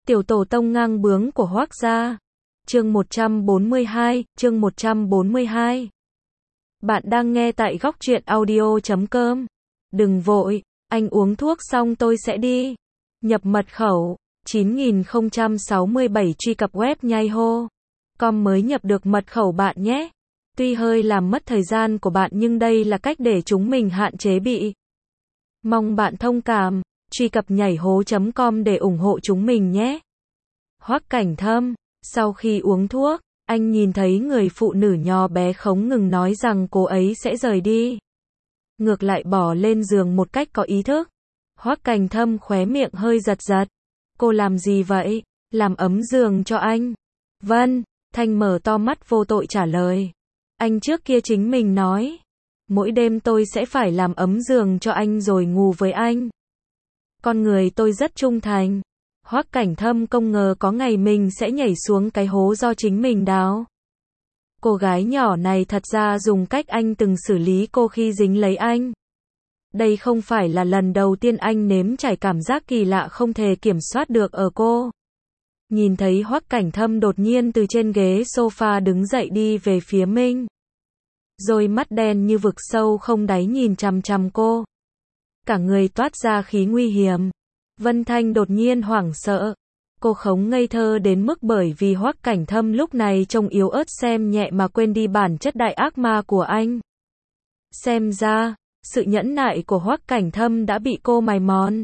Tiểu tổ tông ngang bướng của Hoắc gia. Chương 142, chương 142. Bạn đang nghe tại góc truyện audio.com. Đừng vội, anh uống thuốc xong tôi sẽ đi. Nhập mật khẩu 9067 truy cập web nhaiho.com mới nhập được mật khẩu bạn nhé. Tuy hơi làm mất thời gian của bạn nhưng đây là cách để chúng mình hạn chế bị. Mong bạn thông cảm, truy cập nhaiho.com để ủng hộ chúng mình nhé. Hoắc Cảnh Thâm, sau khi uống thuốc, anh nhìn thấy người phụ nữ nhỏ bé không ngừng nói rằng cô ấy sẽ rời đi. Ngược lại bỏ lên giường một cách có ý thức. Hoắc Cảnh Thâm khóe miệng hơi giật giật. Cô làm gì vậy? Làm ấm giường cho anh. Vâng, Thanh mở to mắt vô tội trả lời. Anh trước kia chính mình nói. Mỗi đêm tôi sẽ phải làm ấm giường cho anh rồi ngủ với anh. Con người tôi rất trung thành. Hoắc Cảnh Thâm không ngờ có ngày mình sẽ nhảy xuống cái hố do chính mình đào. Cô gái nhỏ này thật ra dùng cách anh từng xử lý cô khi dính lấy anh. Đây không phải là lần đầu tiên anh nếm trải cảm giác kỳ lạ không thể kiểm soát được ở cô. Nhìn thấy Hoắc Cảnh Thâm đột nhiên từ trên ghế sofa đứng dậy đi về phía mình. Rồi mắt đen như vực sâu không đáy nhìn chằm chằm cô. Cả người toát ra khí nguy hiểm. Vân Thanh đột nhiên hoảng sợ. Cô không ngây thơ đến mức bởi vì Hoắc Cảnh Thâm lúc này trông yếu ớt xem nhẹ mà quên đi bản chất đại ác ma của anh. Xem ra, sự nhẫn nại của Hoắc Cảnh Thâm đã bị cô mài mòn.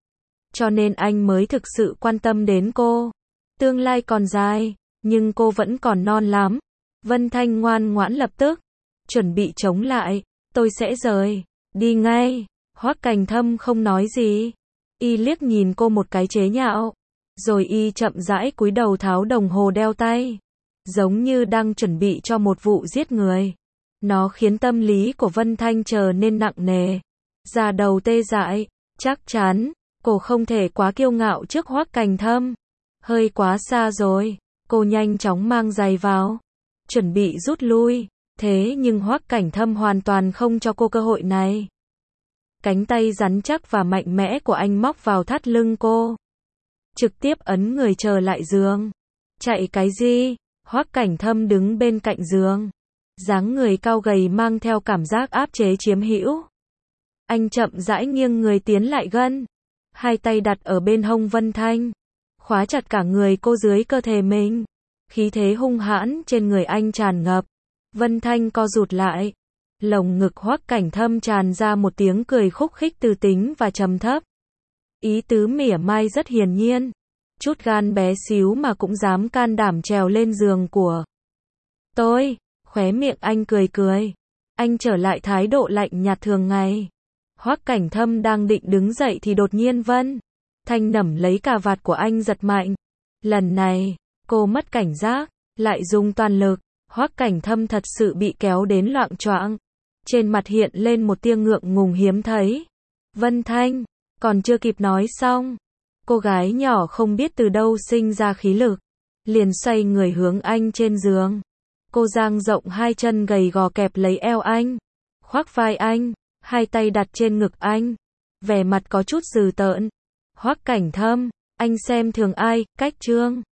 Cho nên anh mới thực sự quan tâm đến cô. Tương lai còn dài, nhưng cô vẫn còn non lắm. Vân Thanh ngoan ngoãn lập tức. Chuẩn bị chống lại. Tôi sẽ rời. Đi ngay. Hoắc Cảnh Thâm không nói gì. Y liếc nhìn cô một cái chế nhạo. Rồi y chậm rãi cúi đầu tháo đồng hồ đeo tay. Giống như đang chuẩn bị cho một vụ giết người. Nó khiến tâm lý của Vân Thanh trở nên nặng nề. Da đầu tê dại. Chắc chắn, cô không thể quá kiêu ngạo trước Hoắc Cảnh Thâm. Hơi quá xa rồi. Cô nhanh chóng mang giày vào. Chuẩn bị rút lui. Thế nhưng Hoắc Cảnh Thâm hoàn toàn không cho cô cơ hội này. Cánh tay rắn chắc và mạnh mẽ của anh móc vào thắt lưng cô. Trực tiếp ấn người trở lại giường. Chạy cái gì? Hoắc Cảnh Thâm đứng bên cạnh giường. Dáng người cao gầy mang theo cảm giác áp chế chiếm hữu. Anh chậm rãi nghiêng người tiến lại gần. Hai tay đặt ở bên hông Vân Thanh. Khóa chặt cả người cô dưới cơ thể mình. Khí thế hung hãn trên người anh tràn ngập. Vân Thanh co rụt lại. Lồng ngực Hoắc Cảnh Thâm tràn ra một tiếng cười khúc khích từ tính và trầm thấp. Ý tứ mỉa mai rất hiển nhiên. Chút gan bé xíu mà cũng dám can đảm trèo lên giường của tôi. Khóe miệng anh cười cười. Anh trở lại thái độ lạnh nhạt thường ngày. Hoắc Cảnh Thâm đang định đứng dậy thì đột nhiên Vân Thanh nắm lấy cà vạt của anh giật mạnh. Lần này, cô mất cảnh giác, lại dùng toàn lực. Hoắc Cảnh Thâm thật sự bị kéo đến loạng choạng. Trên mặt hiện lên một tia ngượng ngùng hiếm thấy. Vân Thanh, còn chưa kịp nói xong. Cô gái nhỏ không biết từ đâu sinh ra khí lực. Liền xoay người hướng anh trên giường. Cô dang rộng hai chân gầy gò kẹp lấy eo anh. Khoác vai anh, hai tay đặt trên ngực anh. Vẻ mặt có chút dữ tợn. Hoắc Cảnh Thâm, anh xem thường ai, cách trương.